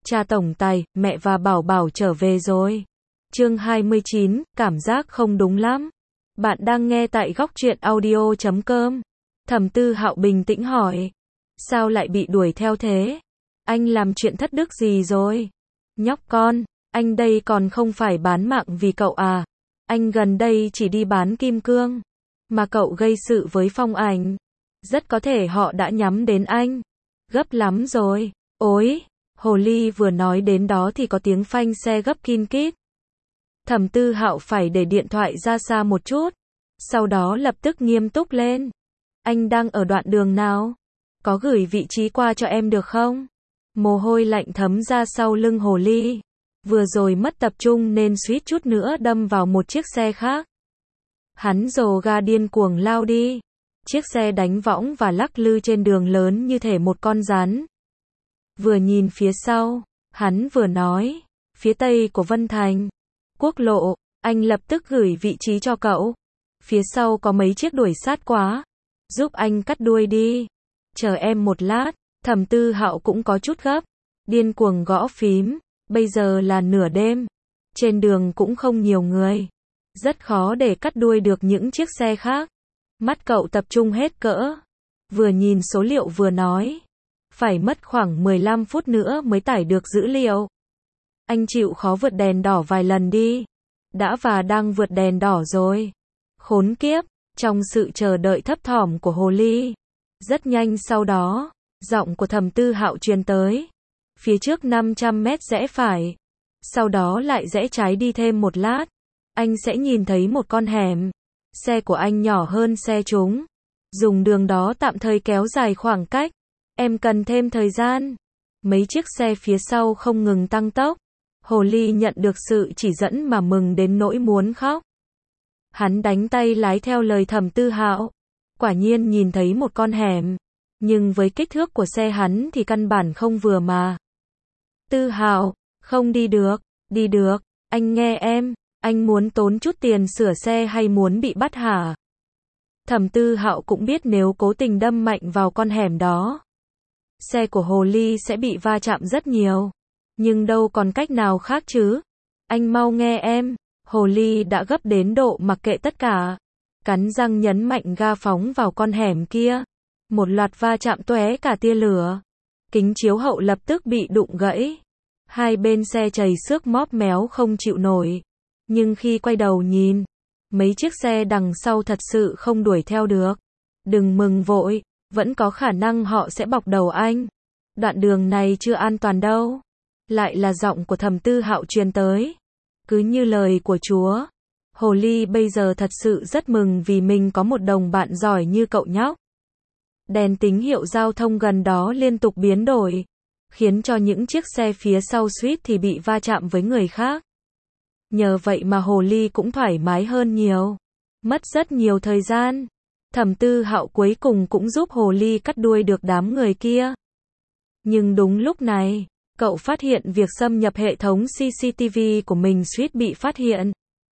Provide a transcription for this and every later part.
Cha tổng tài, mẹ và Bảo Bảo trở về rồi. Chương 29, cảm giác không đúng lắm. Bạn đang nghe tại góc truyện audio.com. Thẩm Tư Hạo bình tĩnh hỏi. Sao lại bị đuổi theo thế? Anh làm chuyện thất đức gì rồi? Nhóc con, anh đây còn không phải bán mạng vì cậu à? Anh gần đây chỉ đi bán kim cương. Mà cậu gây sự với Phong Ảnh. Rất có thể họ đã nhắm đến anh. Gấp lắm rồi. Ôi! Hồ ly vừa nói đến đó thì có tiếng phanh xe gấp kin kít. Thẩm Tư Hạo phải để điện thoại ra xa một chút. Sau đó lập tức nghiêm túc lên. Anh đang ở đoạn đường nào? Có gửi vị trí qua cho em được không? Mồ hôi lạnh thấm ra sau lưng hồ ly. Vừa rồi mất tập trung nên suýt chút nữa đâm vào một chiếc xe khác. Hắn rồ ga điên cuồng lao đi. Chiếc xe đánh võng và lắc lư trên đường lớn như thể một con rắn. Vừa nhìn phía sau, hắn vừa nói, phía tây của Vân Thành, quốc lộ, anh lập tức gửi vị trí cho cậu. Phía sau có mấy chiếc đuổi sát quá, giúp anh cắt đuôi đi. Chờ em một lát. Thẩm Tư Hạo cũng có chút gấp, điên cuồng gõ phím. Bây giờ là nửa đêm, trên đường cũng không nhiều người, rất khó để cắt đuôi được những chiếc xe khác. Mắt cậu tập trung hết cỡ, vừa nhìn số liệu vừa nói, phải mất khoảng 15 phút nữa mới tải được dữ liệu. Anh chịu khó vượt đèn đỏ vài lần đi. Đã và đang vượt đèn đỏ rồi. Khốn kiếp, trong sự chờ đợi thấp thỏm của hồ ly. Rất nhanh sau đó, giọng của Thẩm Tư Hạo truyền tới. Phía trước 500 mét rẽ phải. Sau đó lại rẽ trái đi thêm một lát. Anh sẽ nhìn thấy một con hẻm. Xe của anh nhỏ hơn xe chúng. Dùng đường đó tạm thời kéo dài khoảng cách. Em cần thêm thời gian. Mấy chiếc xe phía sau không ngừng tăng tốc. Hồ ly nhận được sự chỉ dẫn mà mừng đến nỗi muốn khóc. Hắn đánh tay lái theo lời Thẩm Tư Hạo. Quả nhiên nhìn thấy một con hẻm. Nhưng với kích thước của xe hắn thì căn bản không vừa mà. Tư Hạo, không đi được. Đi được, anh nghe em. Anh muốn tốn chút tiền sửa xe hay muốn bị bắt hả? Thẩm Tư Hạo cũng biết nếu cố tình đâm mạnh vào con hẻm đó, xe của hồ ly sẽ bị va chạm rất nhiều. Nhưng đâu còn cách nào khác chứ. Anh mau nghe em. Hồ ly đã gấp đến độ mặc kệ tất cả. Cắn răng nhấn mạnh ga phóng vào con hẻm kia. Một loạt va chạm tóe cả tia lửa. Kính chiếu hậu lập tức bị đụng gãy. Hai bên xe trầy xước móp méo không chịu nổi. Nhưng khi quay đầu nhìn, mấy chiếc xe đằng sau thật sự không đuổi theo được. Đừng mừng vội, vẫn có khả năng họ sẽ bọc đầu anh. Đoạn đường này chưa an toàn đâu. Lại là giọng của Thẩm Tư Hạo truyền tới. Cứ như lời của Chúa. Hồ ly bây giờ thật sự rất mừng vì mình có một đồng bạn giỏi như cậu nhóc. Đèn tín hiệu giao thông gần đó liên tục biến đổi, khiến cho những chiếc xe phía sau suýt thì bị va chạm với người khác. Nhờ vậy mà hồ ly cũng thoải mái hơn nhiều. Mất rất nhiều thời gian. Thẩm Tư Hạo cuối cùng cũng giúp hồ ly cắt đuôi được đám người kia. Nhưng đúng lúc này, cậu phát hiện việc xâm nhập hệ thống CCTV của mình suýt bị phát hiện.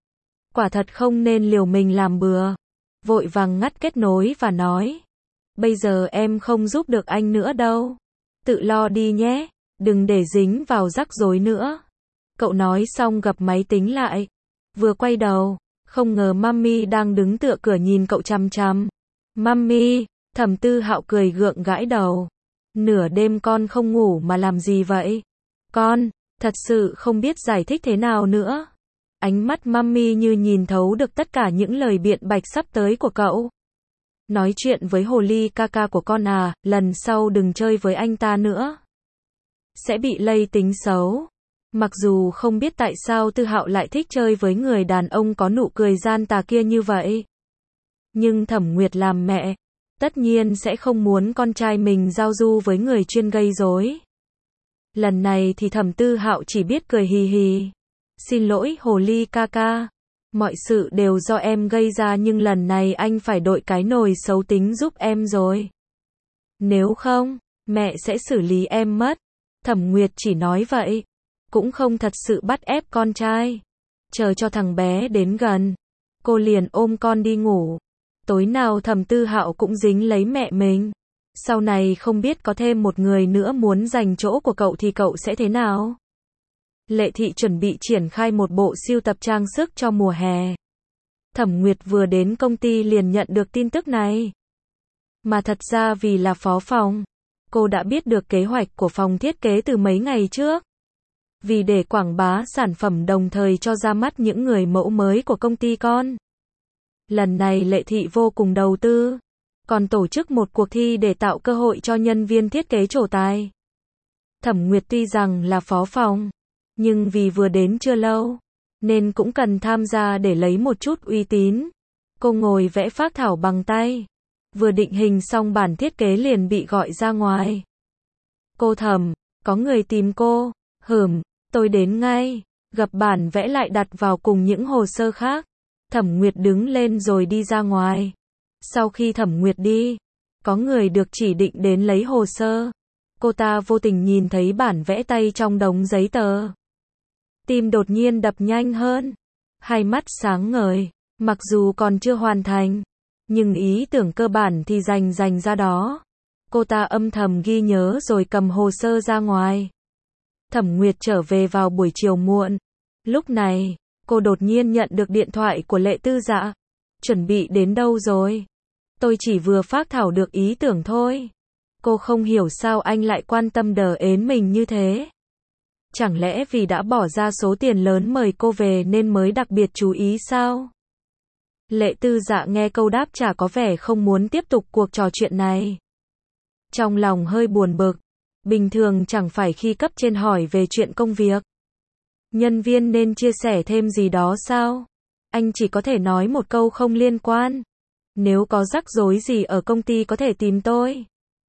Quả thật không nên liều mình làm bừa. Vội vàng ngắt kết nối và nói. Bây giờ em không giúp được anh nữa đâu. Tự lo đi nhé. Đừng để dính vào rắc rối nữa. Cậu nói xong gập máy tính lại. Vừa quay đầu, không ngờ Mummy đang đứng tựa cửa nhìn cậu chằm chằm. Mummy, Thẩm Tư Hạo cười gượng gãi đầu. Nửa đêm con không ngủ mà làm gì vậy? Con, thật sự không biết giải thích thế nào nữa. Ánh mắt Mummy như nhìn thấu được tất cả những lời biện bạch sắp tới của cậu. Nói chuyện với hồ ly ca ca của con à, lần sau đừng chơi với anh ta nữa. Sẽ bị lây tính xấu. Mặc dù không biết tại sao Tư Hạo lại thích chơi với người đàn ông có nụ cười gian tà kia như vậy. Nhưng Thẩm Nguyệt làm mẹ, tất nhiên sẽ không muốn con trai mình giao du với người chuyên gây rối. Lần này thì Thẩm Tư Hạo chỉ biết cười hì hì. Xin lỗi hồ ly ca ca. Mọi sự đều do em gây ra nhưng lần này anh phải đội cái nồi xấu tính giúp em rồi. Nếu không, mẹ sẽ xử lý em mất. Thẩm Nguyệt chỉ nói vậy. Cũng không thật sự bắt ép con trai. Chờ cho thằng bé đến gần, cô liền ôm con đi ngủ. Tối nào Thẩm Tư Hạo cũng dính lấy mẹ mình. Sau này không biết có thêm một người nữa muốn giành chỗ của cậu thì cậu sẽ thế nào? Lệ Thị chuẩn bị triển khai một bộ sưu tập trang sức cho mùa hè. Thẩm Nguyệt vừa đến công ty liền nhận được tin tức này. Mà thật ra vì là phó phòng, cô đã biết được kế hoạch của phòng thiết kế từ mấy ngày trước. Vì để quảng bá sản phẩm đồng thời cho ra mắt những người mẫu mới của công ty con. Lần này Lệ Thị vô cùng đầu tư, còn tổ chức một cuộc thi để tạo cơ hội cho nhân viên thiết kế trổ tài. Thẩm Nguyệt tuy rằng là phó phòng, nhưng vì vừa đến chưa lâu, nên cũng cần tham gia để lấy một chút uy tín. Cô ngồi vẽ phác thảo bằng tay. Vừa định hình xong bản thiết kế liền bị gọi ra ngoài. Cô Thẩm, có người tìm cô. Tôi đến ngay. Gập bản vẽ lại đặt vào cùng những hồ sơ khác. Thẩm Nguyệt đứng lên rồi đi ra ngoài. Sau khi Thẩm Nguyệt đi, có người được chỉ định đến lấy hồ sơ. Cô ta vô tình nhìn thấy bản vẽ tay trong đống giấy tờ. Tim đột nhiên đập nhanh hơn. Hai mắt sáng ngời. Mặc dù còn chưa hoàn thành, nhưng ý tưởng cơ bản thì dành ra đó. Cô ta âm thầm ghi nhớ rồi cầm hồ sơ ra ngoài. Thẩm Nguyệt trở về vào buổi chiều muộn. Lúc này, cô đột nhiên nhận được điện thoại của Lệ Tư Dạ. Chuẩn bị đến đâu rồi? Tôi chỉ vừa phác thảo được ý tưởng thôi. Cô không hiểu sao anh lại quan tâm đờ ến mình như thế. Chẳng lẽ vì đã bỏ ra số tiền lớn mời cô về nên mới đặc biệt chú ý sao? Lệ Tư Dạ nghe câu đáp trả có vẻ không muốn tiếp tục cuộc trò chuyện này. Trong lòng hơi buồn bực. Bình thường chẳng phải khi cấp trên hỏi về chuyện công việc, nhân viên nên chia sẻ thêm gì đó sao? Anh chỉ có thể nói một câu không liên quan. Nếu có rắc rối gì ở công ty có thể tìm tôi.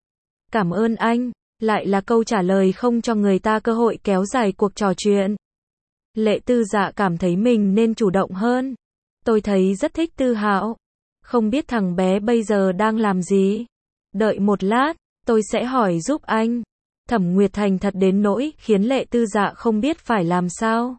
Cảm ơn anh. Lại là câu trả lời không cho người ta cơ hội kéo dài cuộc trò chuyện. Lệ Tư Dạ cảm thấy mình nên chủ động hơn. Tôi thấy rất thích Tư Hạo. Không biết thằng bé bây giờ đang làm gì? Đợi một lát, tôi sẽ hỏi giúp anh. Thẩm Nguyệt thành thật đến nỗi khiến Lệ Tư Dạ không biết phải làm sao.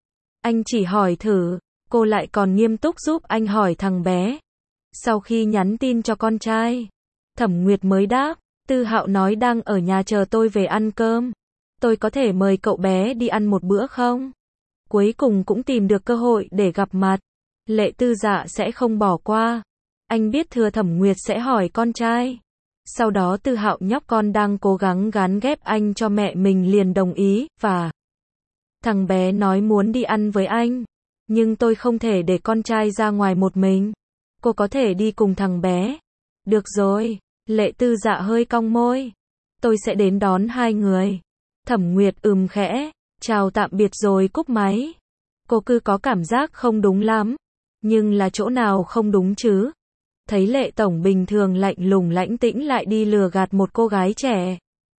Anh chỉ hỏi thử, cô lại còn nghiêm túc giúp anh hỏi thằng bé. Sau khi nhắn tin cho con trai, Thẩm Nguyệt mới đáp, Tư Hạo nói đang ở nhà chờ tôi về ăn cơm. Tôi có thể mời cậu bé đi ăn một bữa không? Cuối cùng cũng tìm được cơ hội để gặp mặt. Lệ Tư Dạ sẽ không bỏ qua. Anh biết thừa Thẩm Nguyệt sẽ hỏi con trai. Sau đó Tư Hạo nhóc con đang cố gắng gán ghép anh cho mẹ mình liền đồng ý, và thằng bé nói muốn đi ăn với anh. Nhưng tôi không thể để con trai ra ngoài một mình. Cô có thể đi cùng thằng bé. Được rồi. Lệ Tư Dạ hơi cong môi. Tôi sẽ đến đón hai người. Thẩm Nguyệt khẽ. Chào tạm biệt rồi cúp máy. Cô cứ có cảm giác không đúng lắm. Nhưng là chỗ nào không đúng chứ? Thấy Lệ Tổng bình thường lạnh lùng lãnh tĩnh lại đi lừa gạt một cô gái trẻ.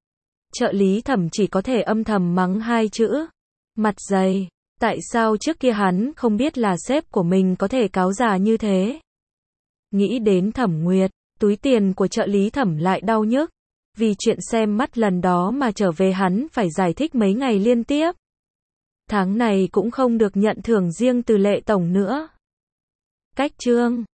Trợ lý Thẩm chỉ có thể âm thầm mắng hai chữ. Mặt dày. Tại sao trước kia hắn không biết là sếp của mình có thể cáo già như thế? Nghĩ đến Thẩm Nguyệt, túi tiền của trợ lý Thẩm lại đau nhức. Vì chuyện xem mắt lần đó mà trở về hắn phải giải thích mấy ngày liên tiếp. Tháng này cũng không được nhận thưởng riêng từ Lệ Tổng nữa. Cách chương